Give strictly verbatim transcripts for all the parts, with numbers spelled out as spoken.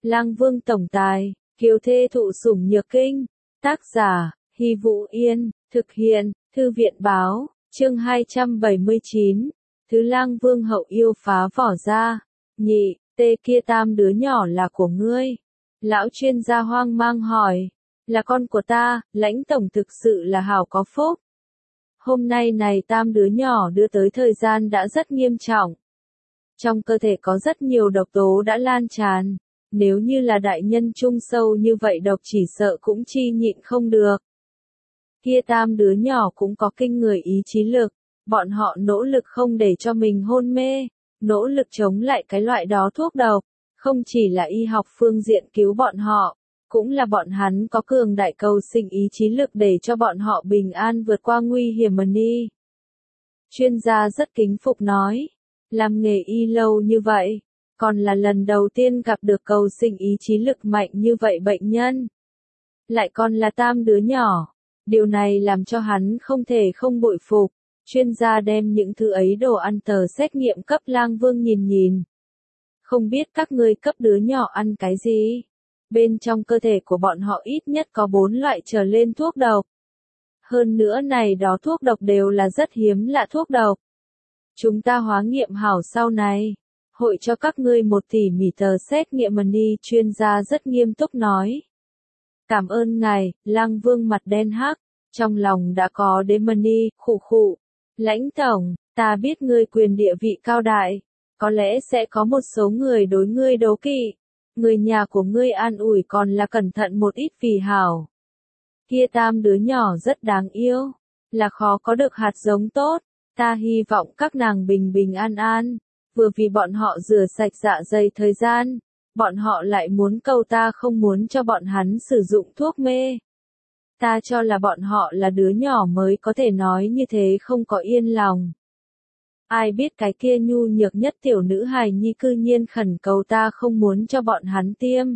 Lang Vương tổng tài, kiều thê thụ sủng nhược kinh. Tác giả, Hy Vũ Yên, thực hiện, Thư viện báo, chương hai trăm bảy mươi chín. Thứ Lang Vương hậu yêu phá vỏ ra. Nhị, tê kia tam đứa nhỏ là của ngươi. Lão chuyên gia hoang mang hỏi. Là con của ta, Lãnh tổng thực sự là hảo có phúc. Hôm nay này tam đứa nhỏ đưa tới thời gian đã rất nghiêm trọng. Trong cơ thể có rất nhiều độc tố đã lan tràn. Nếu như là đại nhân trung sâu như vậy độc chỉ sợ cũng chi nhịn không được. Kia tam đứa nhỏ cũng có kinh người ý chí lực. Bọn họ nỗ lực không để cho mình hôn mê. Nỗ lực chống lại cái loại đó thuốc độc. Không chỉ là y học phương diện cứu bọn họ. Cũng là bọn hắn có cường đại cầu sinh ý chí lực để cho bọn họ bình an vượt qua nguy hiểm mà đi. Chuyên gia rất kính phục nói. Làm nghề y lâu như vậy. Còn là lần đầu tiên gặp được cầu sinh ý chí lực mạnh như vậy bệnh nhân. Lại còn là tam đứa nhỏ. Điều này làm cho hắn không thể không bội phục. Chuyên gia đem những thứ ấy đồ ăn tờ xét nghiệm cấp Lang Vương nhìn nhìn. Không biết các ngươi cấp đứa nhỏ ăn cái gì? Bên trong cơ thể của bọn họ ít nhất có bốn loại trở lên thuốc độc. Hơn nữa này đó thuốc độc đều là rất hiếm lạ thuốc độc. Chúng ta hóa nghiệm hảo sau này. Hội cho các ngươi một tỉ mỉ tờ xét nghiệm money, chuyên gia rất nghiêm túc nói. Cảm ơn ngài, Lang Vương mặt đen hắc, trong lòng đã có đến money, khụ khụ. Lãnh tổng, ta biết ngươi quyền địa vị cao đại, có lẽ sẽ có một số người đối ngươi đố kỵ. Người nhà của ngươi an ủi còn là cẩn thận một ít vì hảo. Kia tam đứa nhỏ rất đáng yêu, là khó có được hạt giống tốt, ta hy vọng các nàng bình bình an an. Vừa vì bọn họ rửa sạch dạ dày thời gian, bọn họ lại muốn cầu ta không muốn cho bọn hắn sử dụng thuốc mê. Ta cho là bọn họ là đứa nhỏ mới có thể nói như thế không có yên lòng. Ai biết cái kia nhu nhược nhất tiểu nữ hài nhi cư nhiên khẩn cầu ta không muốn cho bọn hắn tiêm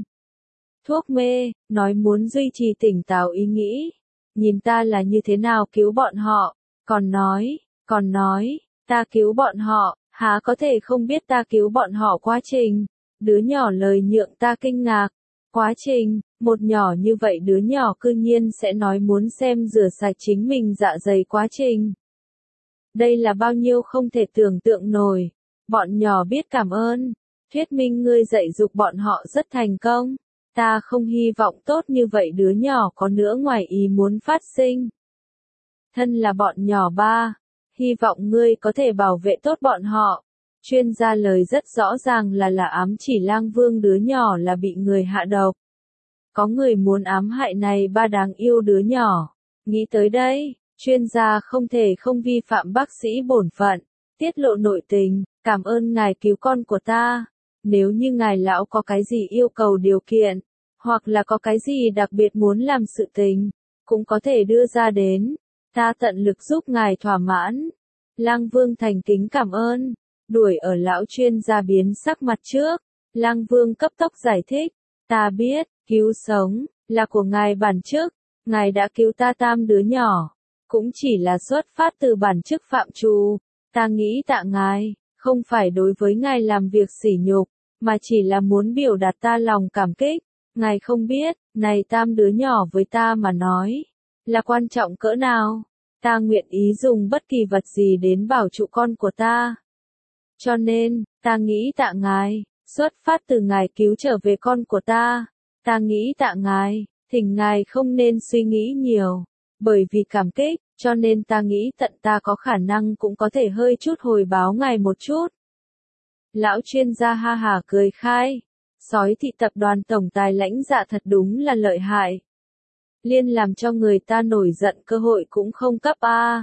thuốc mê, nói muốn duy trì tỉnh táo ý nghĩ. Nhìn ta là như thế nào cứu bọn họ, còn nói, còn nói, ta cứu bọn họ. Há có thể không biết ta cứu bọn họ quá trình. Đứa nhỏ lời nhượng ta kinh ngạc. Quá trình, một nhỏ như vậy đứa nhỏ cư nhiên sẽ nói muốn xem rửa sạch chính mình dạ dày quá trình. Đây là bao nhiêu không thể tưởng tượng nổi. Bọn nhỏ biết cảm ơn. Thuyết minh ngươi dạy dục bọn họ rất thành công. Ta không hy vọng tốt như vậy đứa nhỏ có nữa ngoài ý muốn phát sinh. Thân là bọn nhỏ ba. Hy vọng ngươi có thể bảo vệ tốt bọn họ. Chuyên gia lời rất rõ ràng là là ám chỉ Lang Vương đứa nhỏ là bị người hạ độc. Có người muốn ám hại này ba đáng yêu đứa nhỏ. Nghĩ tới đây, chuyên gia không thể không vi phạm bác sĩ bổn phận, tiết lộ nội tình, cảm ơn ngài cứu con của ta. Nếu như ngài lão có cái gì yêu cầu điều kiện, hoặc là có cái gì đặc biệt muốn làm sự tình, cũng có thể đưa ra đến. Ta tận lực giúp ngài thỏa mãn. Lang Vương thành kính cảm ơn. Đuổi ở lão chuyên gia biến sắc mặt trước. Lang Vương cấp tốc giải thích. Ta biết, cứu sống, là của ngài bản chức. Ngài đã cứu ta tam đứa nhỏ. Cũng chỉ là xuất phát từ bản chức phạm trù. Ta nghĩ tạ ngài, không phải đối với ngài làm việc sỉ nhục, mà chỉ là muốn biểu đạt ta lòng cảm kích. Ngài không biết, này tam đứa nhỏ với ta mà nói, là quan trọng cỡ nào. Ta nguyện ý dùng bất kỳ vật gì đến bảo trụ con của ta. Cho nên, ta nghĩ tạ ngài, xuất phát từ ngài cứu trở về con của ta. Ta nghĩ tạ ngài, thỉnh ngài không nên suy nghĩ nhiều. Bởi vì cảm kích, cho nên ta nghĩ tận ta có khả năng cũng có thể hơi chút hồi báo ngài một chút. Lão chuyên gia ha hả cười khai. Sói thị tập đoàn tổng tài Lãnh Dạ thật đúng là lợi hại. Liên làm cho người ta nổi giận cơ hội cũng không cấp a.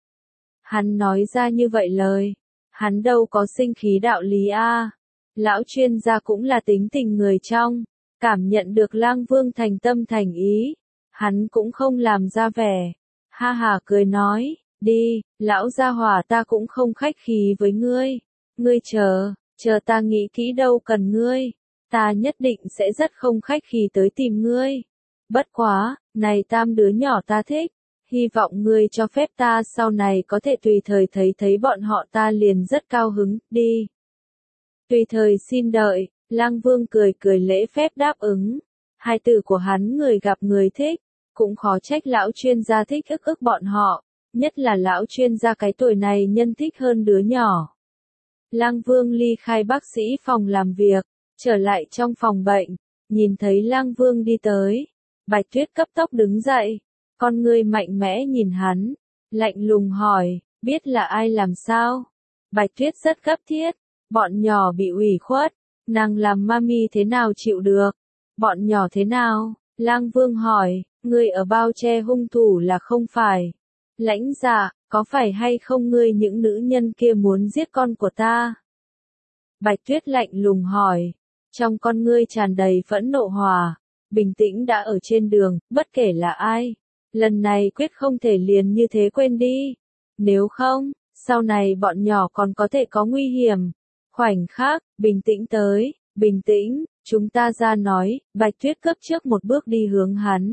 Hắn nói ra như vậy lời, hắn đâu có sinh khí đạo lý a. Lão chuyên gia cũng là tính tình người trong, cảm nhận được Lang Vương thành tâm thành ý, hắn cũng không làm ra vẻ, ha ha cười nói, đi, lão gia hỏa ta cũng không khách khí với ngươi, ngươi chờ, chờ ta nghĩ kỹ đâu cần ngươi, ta nhất định sẽ rất không khách khí tới tìm ngươi. Bất quá, này tam đứa nhỏ ta thích, hy vọng ngươi cho phép ta sau này có thể tùy thời thấy thấy bọn họ ta liền rất cao hứng, đi. Tùy thời xin đợi, Lang Vương cười cười lễ phép đáp ứng. Hai từ của hắn người gặp người thích, cũng khó trách lão chuyên gia thích ức ức bọn họ, nhất là lão chuyên gia cái tuổi này nhân thích hơn đứa nhỏ. Lang Vương ly khai bác sĩ phòng làm việc, trở lại trong phòng bệnh, nhìn thấy Lang Vương đi tới, Bạch Tuyết cấp tốc đứng dậy, con ngươi mạnh mẽ nhìn hắn, lạnh lùng hỏi, biết là ai làm sao? Bạch Tuyết rất gấp thiết, bọn nhỏ bị ủy khuất, nàng làm mami thế nào chịu được? Bọn nhỏ thế nào? Lang Vương hỏi, ngươi ở bao che hung thủ là không phải? Lãnh Dạ, có phải hay không ngươi những nữ nhân kia muốn giết con của ta? Bạch Tuyết lạnh lùng hỏi, trong con ngươi tràn đầy phẫn nộ hòa, bình tĩnh đã ở trên đường, bất kể là ai. Lần này quyết không thể liền như thế quên đi. Nếu không, sau này bọn nhỏ còn có thể có nguy hiểm. Khoảnh khắc, bình tĩnh tới, bình tĩnh, chúng ta ra nói, Bạch Tuyết cất trước một bước đi hướng hắn.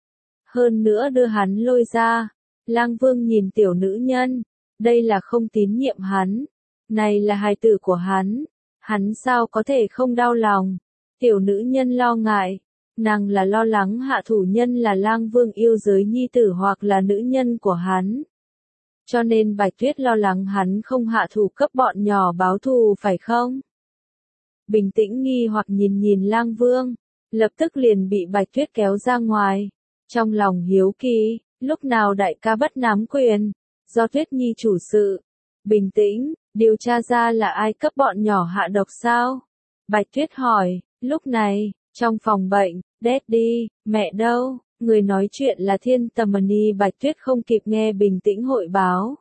Hơn nữa đưa hắn lôi ra. Lang Vương nhìn tiểu nữ nhân, đây là không tín nhiệm hắn. Này là hài tử của hắn. Hắn sao có thể không đau lòng. Tiểu nữ nhân lo ngại. Nàng là lo lắng hạ thủ nhân là Lang Vương yêu giới nhi tử hoặc là nữ nhân của hắn. Cho nên Bạch Tuyết lo lắng hắn không hạ thủ cấp bọn nhỏ báo thù phải không? Bình tĩnh nghi hoặc nhìn nhìn Lang Vương, lập tức liền bị Bạch Tuyết kéo ra ngoài. Trong lòng hiếu kỳ, lúc nào đại ca bất nắm quyền, do Tuyết Nhi chủ sự. Bình tĩnh, điều tra ra là ai cấp bọn nhỏ hạ độc sao? Bạch Tuyết hỏi, lúc này, trong phòng bệnh, Daddy, mẹ đâu? Người nói chuyện là Thiên Tầm Mani. Bạch Tuyết không kịp nghe bình tĩnh hội báo.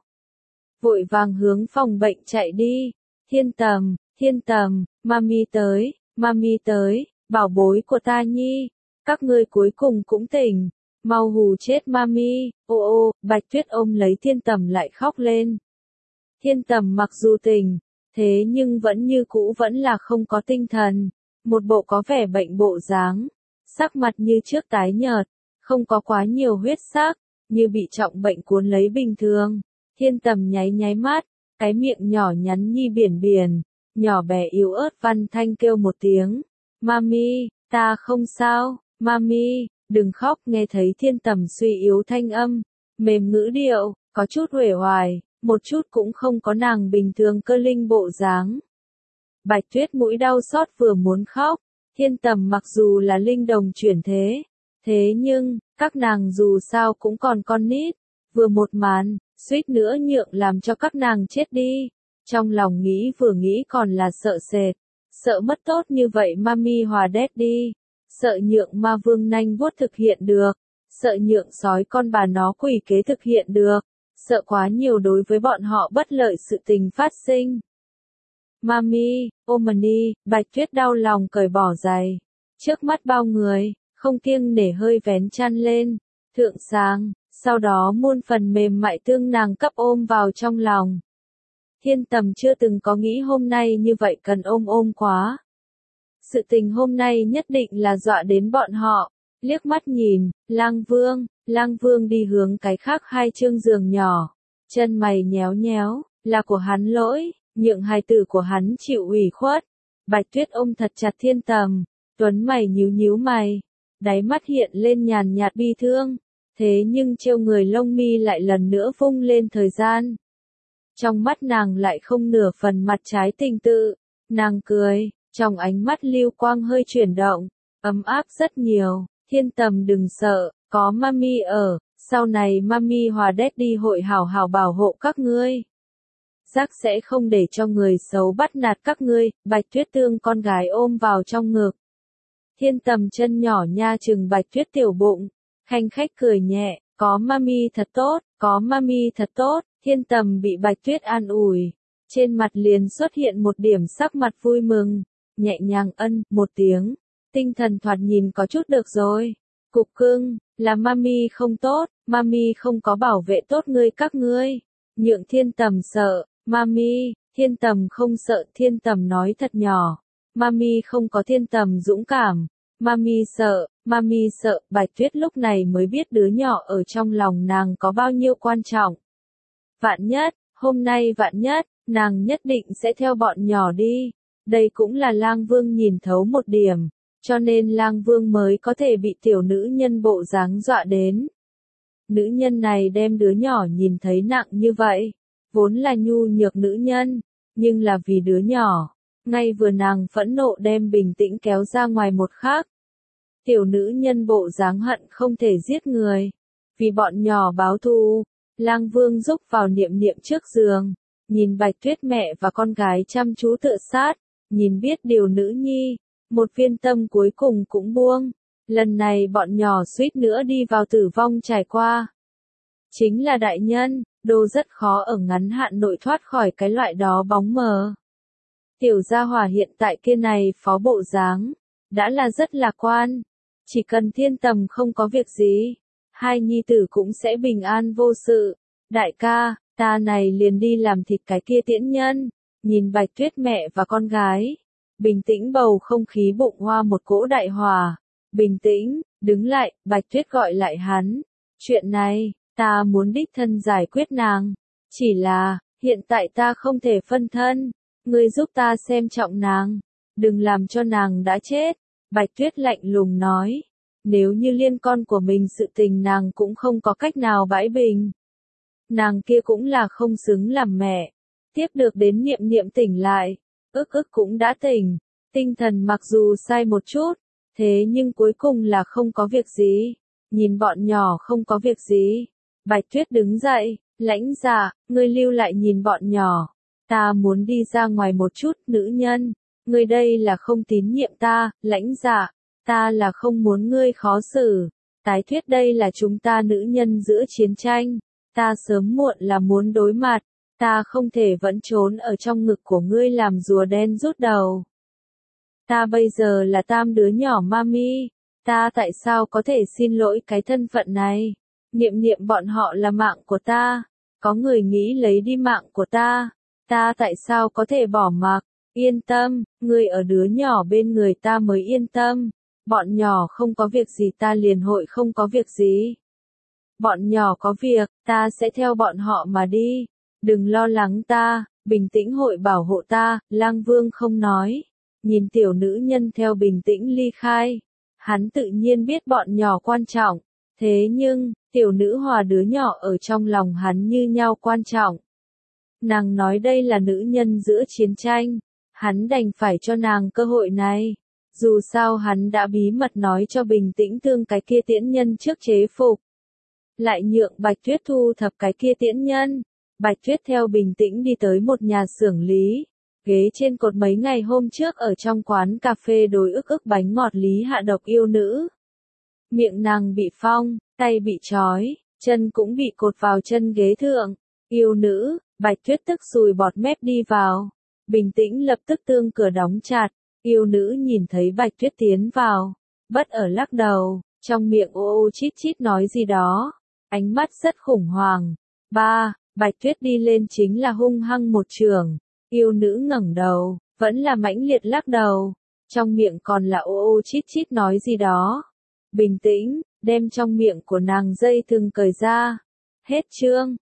Vội vàng hướng phòng bệnh chạy đi. Thiên Tầm, Thiên Tầm, Mami tới, Mami tới, bảo bối của ta nhi. Các ngươi cuối cùng cũng tỉnh. Mau hù chết Mami. Ô ô, Bạch Tuyết ôm lấy Thiên Tầm lại khóc lên. Thiên Tầm mặc dù tỉnh, thế nhưng vẫn như cũ vẫn là không có tinh thần. Một bộ có vẻ bệnh bộ dáng. Sắc mặt như trước tái nhợt. Không có quá nhiều huyết sắc, như bị trọng bệnh cuốn lấy bình thường. Thiên Tầm nháy nháy mắt, cái miệng nhỏ nhắn nhi biển biển, nhỏ bé yếu ớt văn thanh kêu một tiếng. Mami, ta không sao, Mami, đừng khóc. Nghe thấy Thiên Tầm suy yếu thanh âm, mềm ngữ điệu, có chút uể oải, một chút cũng không có nàng bình thường cơ linh bộ dáng. Bạch Tuyết mũi đau xót vừa muốn khóc, Thiên Tầm mặc dù là linh đồng chuyển thế. Thế nhưng, các nàng dù sao cũng còn con nít, vừa một màn, suýt nữa nhượng làm cho các nàng chết đi. Trong lòng nghĩ vừa nghĩ còn là sợ sệt, sợ mất tốt như vậy Mami hòa Daddy, sợ nhượng ma vương nanh vuốt thực hiện được, sợ nhượng sói con bà nó quỷ kế thực hiện được, sợ quá nhiều đối với bọn họ bất lợi sự tình phát sinh. Mami, Omani, Bạch Tuyết đau lòng cởi bỏ giày, trước mắt bao người. Không kiêng nể hơi vén chăn lên, thượng sáng, sau đó muôn phần mềm mại tương nàng cấp ôm vào trong lòng. Thiên Tầm chưa từng có nghĩ hôm nay như vậy cần ôm ôm quá. Sự tình hôm nay nhất định là dọa đến bọn họ, liếc mắt nhìn, Lang Vương, Lang Vương đi hướng cái khác hai chương giường nhỏ, chân mày nhéo nhéo, là của hắn lỗi, nhượng hài tử của hắn chịu ủy khuất. Bạch Tuyết ôm thật chặt Thiên Tầm, tuấn mày nhíu nhíu mày. Đáy mắt hiện lên nhàn nhạt bi thương, thế nhưng trêu người lông mi lại lần nữa vung lên thời gian. Trong mắt nàng lại không nửa phần mặt trái tình tự, nàng cười, trong ánh mắt lưu quang hơi chuyển động, ấm áp rất nhiều. Thiên Tầm đừng sợ, có Mami ở, sau này Mami hòa Daddy hội hảo hảo bảo hộ các ngươi. Giác sẽ không để cho người xấu bắt nạt các ngươi. Bạch Tuyết tương con gái ôm vào trong ngực. Thiên Tầm chân nhỏ nha chừng Bạch Tuyết tiểu bụng, khanh khách cười nhẹ, có Mami thật tốt, có Mami thật tốt. Thiên Tầm bị Bạch Tuyết an ủi, trên mặt liền xuất hiện một điểm sắc mặt vui mừng, nhẹ nhàng ân một tiếng, tinh thần thoạt nhìn có chút được rồi. Cục cưng, là Mami không tốt, Mami không có bảo vệ tốt ngươi các ngươi, nhượng Thiên Tầm sợ. Mami, Thiên Tầm không sợ. Thiên Tầm nói thật nhỏ. Mami không có Thiên Tầm dũng cảm. Mami sợ, Mami sợ. Bạch Tuyết lúc này mới biết đứa nhỏ ở trong lòng nàng có bao nhiêu quan trọng. Vạn nhất, hôm nay vạn nhất, nàng nhất định sẽ theo bọn nhỏ đi. Đây cũng là Lang Vương nhìn thấu một điểm, cho nên Lang Vương mới có thể bị tiểu nữ nhân bộ dáng dọa đến. Nữ nhân này đem đứa nhỏ nhìn thấy nặng như vậy, vốn là nhu nhược nữ nhân, nhưng là vì đứa nhỏ, ngay vừa nàng phẫn nộ đem bình tĩnh kéo ra ngoài một khắc. Tiểu nữ nhân bộ dáng hận không thể giết người, vì bọn nhỏ báo thù, Lang Vương rúc vào niệm niệm trước giường, nhìn Bạch Tuyết mẹ và con gái chăm chú tựa sát, nhìn biết điều nữ nhi, một viên tâm cuối cùng cũng buông. Lần này bọn nhỏ suýt nữa đi vào tử vong trải qua. Chính là đại nhân, đồ rất khó ở ngắn hạn nội thoát khỏi cái loại đó bóng mờ. Tiểu gia hỏa hiện tại kia này phó bộ dáng, đã là rất lạc quan. Chỉ cần thiên tầm không có việc gì, hai nhi tử cũng sẽ bình an vô sự. Đại ca, ta này liền đi làm thịt cái kia tiễn nhân. Nhìn Bạch Tuyết mẹ và con gái, bình tĩnh bầu không khí bụng hoa một cỗ đại hòa. Bình tĩnh, đứng lại, Bạch Tuyết gọi lại hắn. Chuyện này, ta muốn đích thân giải quyết nàng. Chỉ là, hiện tại ta không thể phân thân. Ngươi giúp ta xem trọng nàng. Đừng làm cho nàng đã chết. Bạch Tuyết lạnh lùng nói. Nếu như liên con của mình sự tình nàng cũng không có cách nào bãi bình. Nàng kia cũng là không xứng làm mẹ. Tiếp được đến niệm niệm tỉnh lại. Ức ức cũng đã tỉnh. Tinh thần mặc dù sai một chút. Thế nhưng cuối cùng là không có việc gì. Nhìn bọn nhỏ không có việc gì. Bạch Tuyết đứng dậy, lãnh dạ, ngươi lưu lại nhìn bọn nhỏ. Ta muốn đi ra ngoài một chút, nữ nhân. Ngươi đây là không tín nhiệm ta, lãnh dạ. Ta là không muốn ngươi khó xử. Tái thuyết đây là chúng ta nữ nhân giữa chiến tranh. Ta sớm muộn là muốn đối mặt. Ta không thể vẫn trốn ở trong ngực của ngươi làm rùa đen rút đầu. Ta bây giờ là tam đứa nhỏ mami. Ta tại sao có thể xin lỗi cái thân phận này? Niệm niệm bọn họ là mạng của ta. Có người nghĩ lấy đi mạng của ta. Ta tại sao có thể bỏ mặc? Yên tâm, ngươi ở đứa nhỏ bên người ta mới yên tâm. Bọn nhỏ không có việc gì ta liền hội không có việc gì. Bọn nhỏ có việc, ta sẽ theo bọn họ mà đi. Đừng lo lắng ta, bình tĩnh hội bảo hộ ta, Lang Vương không nói. Nhìn tiểu nữ nhân theo bình tĩnh ly khai. Hắn tự nhiên biết bọn nhỏ quan trọng. Thế nhưng, tiểu nữ hòa đứa nhỏ ở trong lòng hắn như nhau quan trọng. Nàng nói đây là nữ nhân giữa chiến tranh. Hắn đành phải cho nàng cơ hội này. Dù sao hắn đã bí mật nói cho bình tĩnh thương cái kia tiễn nhân trước chế phục. Lại nhượng Bạch Tuyết thu thập cái kia tiễn nhân. Bạch Tuyết theo bình tĩnh đi tới một nhà xưởng lý. Ghế trên cột mấy ngày hôm trước ở trong quán cà phê đối ức ức bánh ngọt lý hạ độc yêu nữ. Miệng nàng bị phong, tay bị trói, chân cũng bị cột vào chân ghế thượng. Yêu nữ, Bạch Tuyết tức sùi bọt mép đi vào. Bình tĩnh lập tức tương cửa đóng chặt. Yêu nữ nhìn thấy Bạch Tuyết tiến vào. Bất ở lắc đầu, trong miệng ô ô chít chít nói gì đó. Ánh mắt rất khủng hoảng. Ba, Bạch Tuyết đi lên chính là hung hăng một trường. Yêu nữ ngẩng đầu, vẫn là mãnh liệt lắc đầu. Trong miệng còn là ô ô chít chít nói gì đó. Bình tĩnh, đem trong miệng của nàng dây thừng cởi ra. Hết chương.